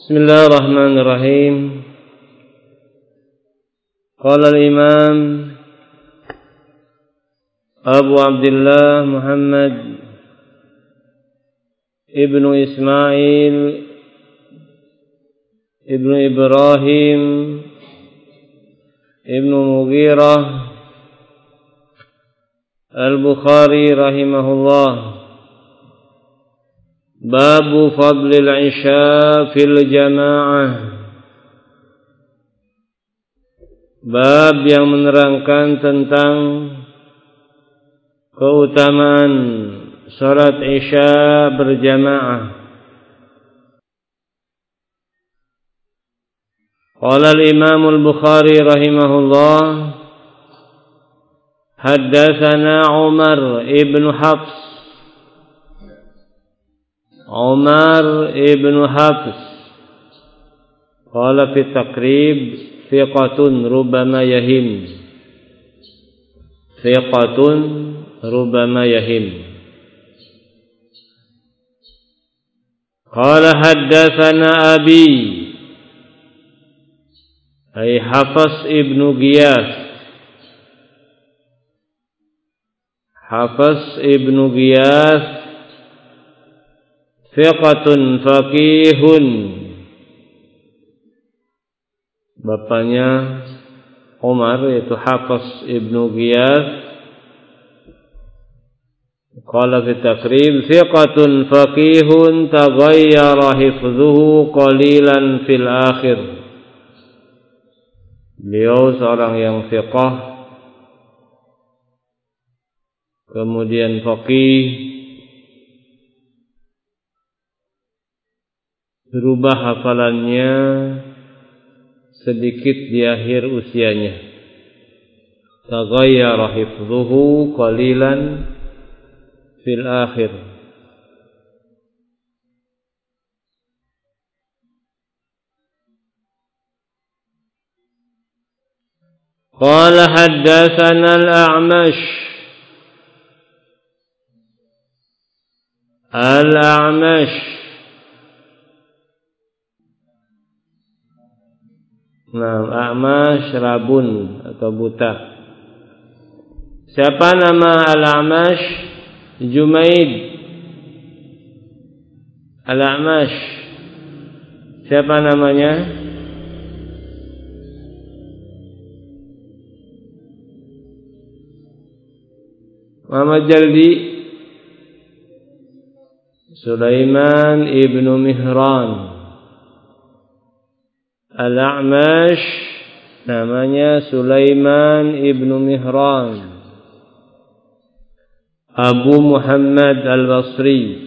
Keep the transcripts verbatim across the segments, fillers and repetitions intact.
Bismillahirrahmanirrahim. Qala al-Imam Abu Abdullah Muhammad Ibnu Ismail Ibnu Ibrahim Ibnu Mughirah Al-Bukhari rahimahullah. Babu fadlil isya fil jamaah. Bab yang menerangkan tentang keutamaan salat isya berjamaah. Qala al-Imam al-Bukhari rahimahullah, haddatsana Umar ibn Hafs Umar ibn Hafs qala fi taqrib thiqatun rubama yahim thiqatun rubama yahim qala haddatsana abi ay Hafs ibn Giyas Hafs ibn Giyas thiqatun faqihun, bapaknya Umar yaitu Hafs ibnu Giyas. Qala fi taqrib thiqatun faqihun taghayyara hifdhuhu qalilan fil akhir. Beliau seorang yang thiqah, kemudian faqih, berubah hafalannya sedikit di akhir usianya. Taghayyara hifdhuhu qalilan fil akhir. Qala haddatsana al-A'mash Al-A'mash Nah, A'mash rabun atau buta. Siapa nama Al-A'mash? Jumaid Al-A'mash. Siapa namanya? Muhammad Jaldi. Sulaiman ibnu Mihran. Al-A'mash namanya Sulaiman ibnu Mihran Abu Muhammad Al-Basri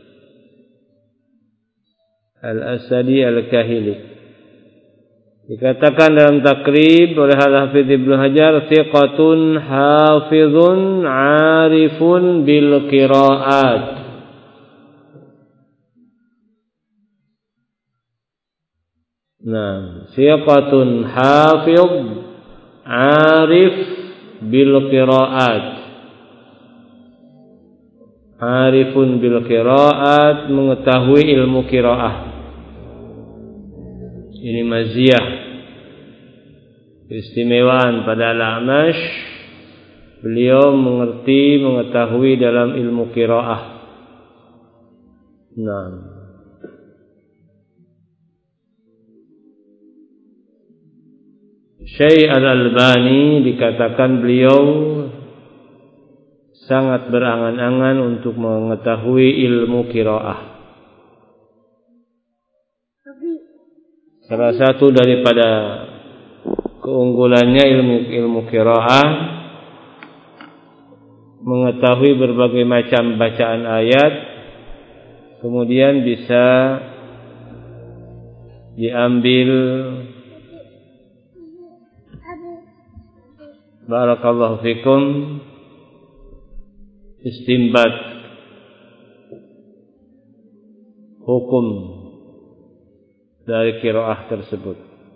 Al-Asadi Al-Kahili. Dikatakan dalam takrib oleh Al-Hafidz Ibnu Hajar, thiqatun hafizun arifun bil qiraat. Nah, thiqatun hafidh arif bil qiraat. Arifun bil qiraat, mengetahui ilmu qiraah. Ini maziyah, keistimewaan pada Al-A'mash. Beliau mengerti, mengetahui dalam ilmu qiraah. Nah, Syekh Al-Albani dikatakan beliau sangat berangan-angan untuk mengetahui ilmu qiraah. Salah satu daripada keunggulannya ilmu ilmu qiraah, mengetahui berbagai macam bacaan ayat, kemudian bisa diambil barakallahu fikum istinbat hukum dari qiraah tersebut.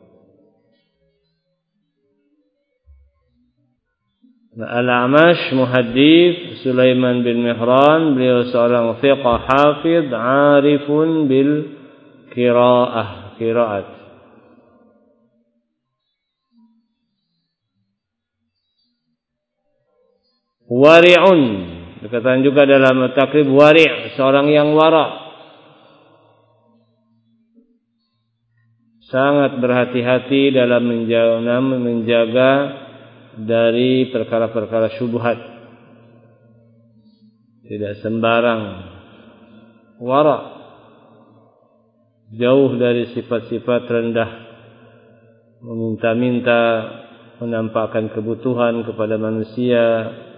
Nah, Al-A'mash muhaddits Sulaiman bin Mihran, beliau seorang thiqah hafidh arifun bil qiraah, qiraat. Wari'un, dikatakan juga dalam takrib wari', seorang yang wara', sangat berhati-hati dalam menjaga, menjaga dari perkara-perkara syubhat, tidak sembarang wara', jauh dari sifat-sifat rendah, meminta-minta, menampakkan kebutuhan kepada manusia.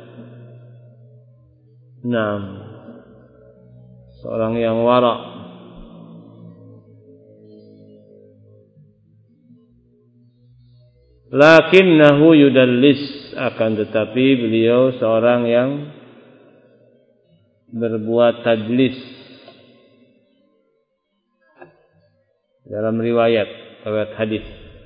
Naam, seorang yang wara'. Lakinnahu yudallis, akan tetapi beliau seorang yang berbuat tadlis dalam riwayat riwayat hadis.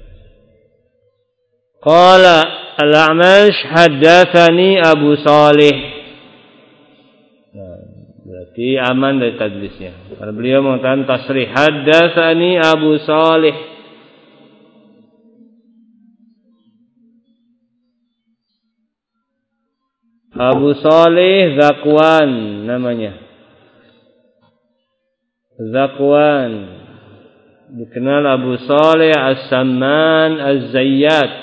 Qala al-A'mash haddatsani Abu Salih. Nah, berarti aman dari tadlisnya. Karena beliau mengatakan tasrih, haddatsani Abu Salih. Abu Salih Zakwan namanya. Zakwan dikenal Abu Salih As-Samman Az-Zayyat,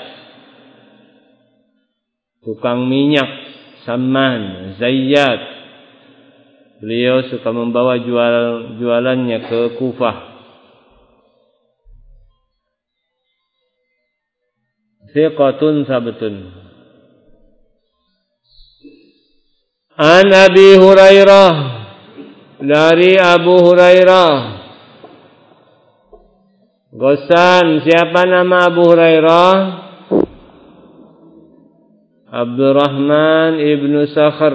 tukang minyak. Samman, Zayyat, beliau suka membawa jual, jualannya ke Kufah. Thiqatun sabtun. An Abi Hurairah, dari Abu Hurairah. Gosan, siapa nama Abu Hurairah? Abdurrahman ibnu Sakhr.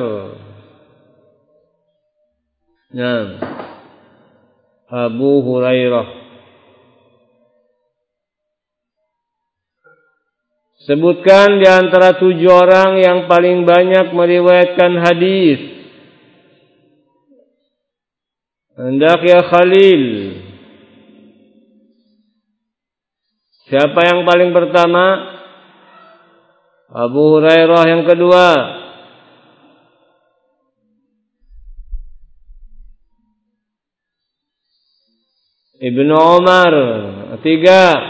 Nah, Abu Hurairah. Sebutkan di antara tujuh orang yang paling banyak meriwayatkan hadis. Hendak ya Khalil. Siapa yang paling pertama? Abu Hurairah. Yang kedua, Ibnu Umar. Ketiga,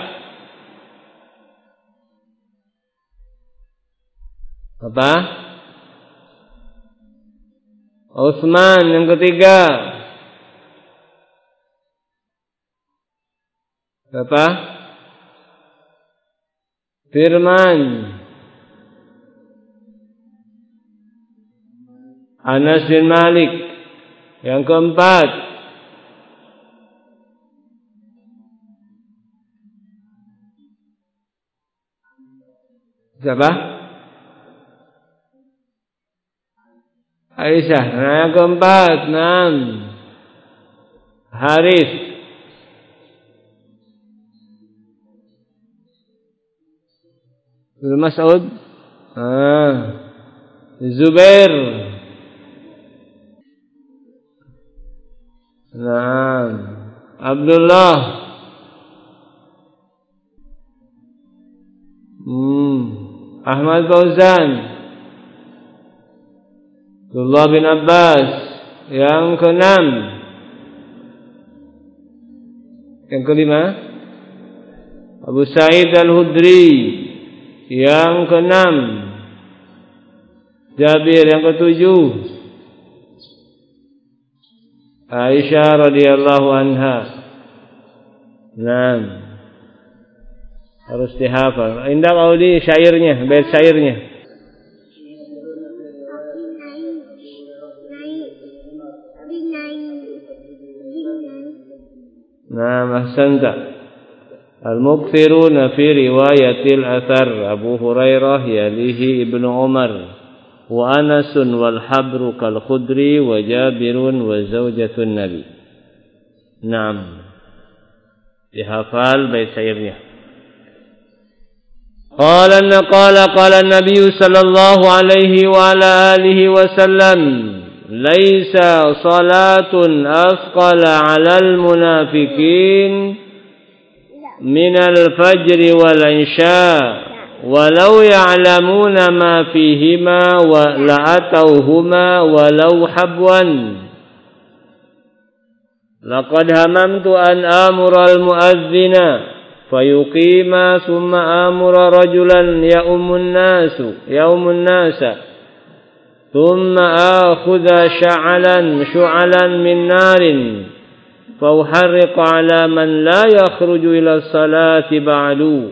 apa? Utsman. Yang ketiga, apa? Firman. Anas bin Malik. Yang keempat, siapa? Aisyah. Nah, yang keempat, enam, Haris. Ibnu Mas'ud. Ah, Zubair. Nah, Abdullah. Hmm, Ahmad Fauzan. Abdullah bin Abbas. Yang keenam. Yang kelima, Abu Sa'id Al-Hudri. Yang keenam, Jabir. Yang ketujuh, Aisyah radhiyallahu anha. Nah, harus dihafal. Indah Audi syairnya, bait syairnya. Nah, ahsanta. Al-mukthiruna fi riwayatil athar Abu Hurairah yalihi Ibnu Umar wa Anasun wal habru kal Khudri wa Jabirun wa zaujatun Nabi. Naam, dihafal bait syairnya. Qala qala qala Nabi sallallahu alaihi wa ala alihi wasallam, laisa salatun asqala 'alal munafiqin minal fajri wal isya walau ya'lamuna ma fihima wa la'atauhuma walau habwan. Laqad hamamtu an amura al-mu'adhdhina fayuqima thumma amura rajulan ya'umun nasu ya'umun nasa thumma akhudha sya'alan syu'alan min narin fauharriq ala man la yakhruju ila salati ba'du.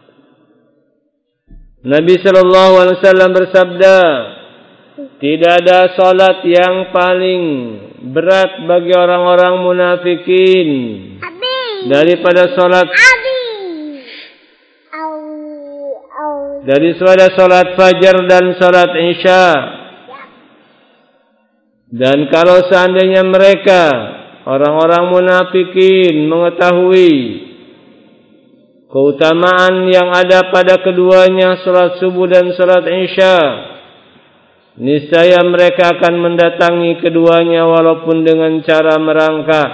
Nabi sallallahu alaihi wasallam bersabda, tidak ada salat yang paling berat bagi orang-orang munafikin daripada salat dari daripada salat fajar dan salat isya. Dan kalau seandainya mereka orang-orang munafikin mengetahui keutamaan yang ada pada keduanya, salat subuh dan salat isya, niscaya mereka akan mendatangi keduanya walaupun dengan cara merangkak.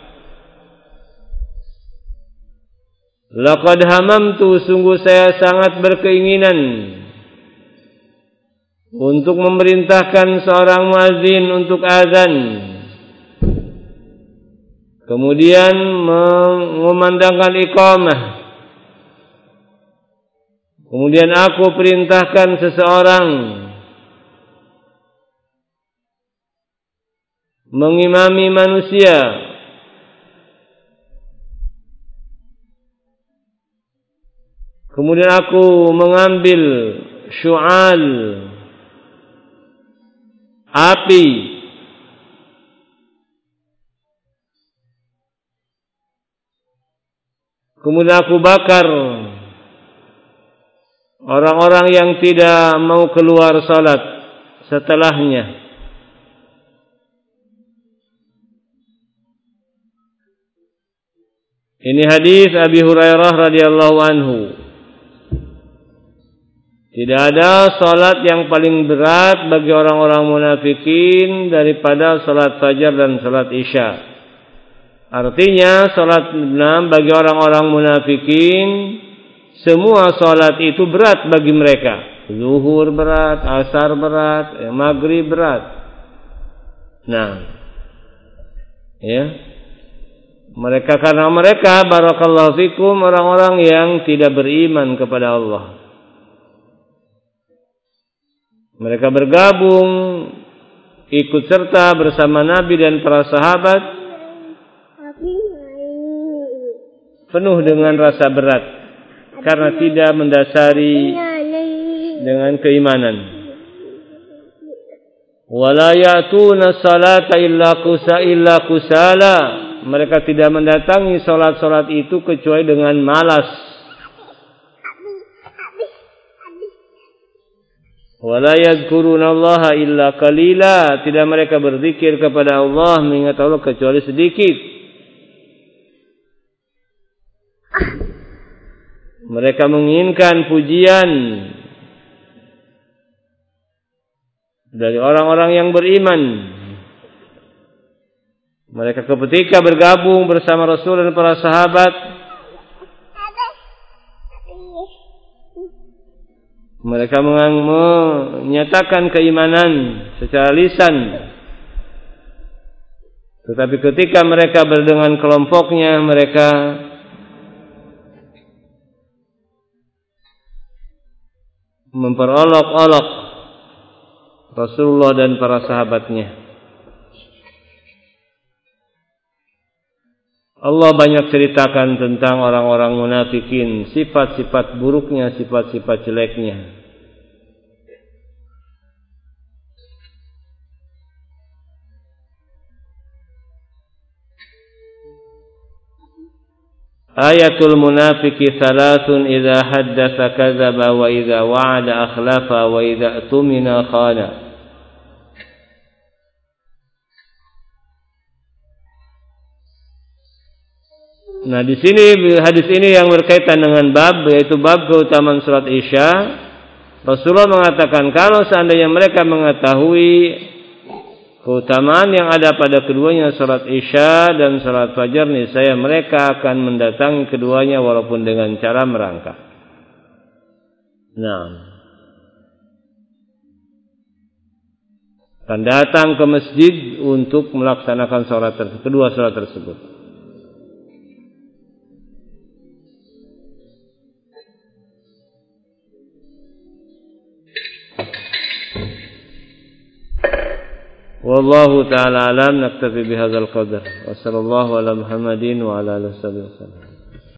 Laqad hamamtu, sungguh saya sangat berkeinginan untuk memerintahkan seorang muazin untuk azan, kemudian mengumandangkan iqamah. Kemudian aku perintahkan seseorang mengimami manusia, kemudian aku mengambil syu'al api, kemudian aku bakar orang-orang yang tidak mau keluar salat setelahnya. Ini hadis Abi Hurairah radhiyallahu anhu. Tidak ada salat yang paling berat bagi orang-orang munafikin daripada salat fajar dan salat isya. Artinya salat enam bagi orang-orang munafikin, semua salat itu berat bagi mereka. Zuhur berat, asar berat, maghrib berat. Nah, ya. Mereka karena mereka barakallahu fikum orang-orang yang tidak beriman kepada Allah. Mereka bergabung ikut serta bersama Nabi dan para sahabat penuh dengan rasa berat karena tidak mendasari dengan keimanan. Wala ya'tuna salata illa kusa illa kusala. Mereka tidak mendatangi salat-salat itu kecuali dengan malas. Wala yadhkurunallaha illa qalila. Tidak mereka berzikir kepada Allah, mengingat Allah kecuali sedikit. Mereka menginginkan pujian dari orang-orang yang beriman. Mereka ketika bergabung bersama Rasul dan para sahabat, mereka menyatakan keimanan secara lisan. Tetapi ketika mereka berdengan kelompoknya, mereka memperolok-olok Rasulullah dan para sahabatnya. Allah banyak ceritakan tentang orang-orang munafikin, sifat-sifat buruknya, sifat-sifat jeleknya. Ayatul munafiki thalathun idza haddatsa kadzaba wa idza wa'ada akhlafa wa idza tumina khana. Nah, di sini hadis ini yang berkaitan dengan bab, yaitu bab keutamaan salat Isya. Rasulullah mengatakan kalau seandainya mereka mengetahui keutamaan yang ada pada keduanya salat Isya dan salat Fajar, niscaya mereka akan mendatangi keduanya walaupun dengan cara merangkak. Nah, akan datang ke masjid untuk melaksanakan salat tersebut, kedua salat tersebut. Wallahu ta'ala alam, naktafi bihadzal qadar. Wa sallallahu ala Muhammadin wa ala alihi wasallam.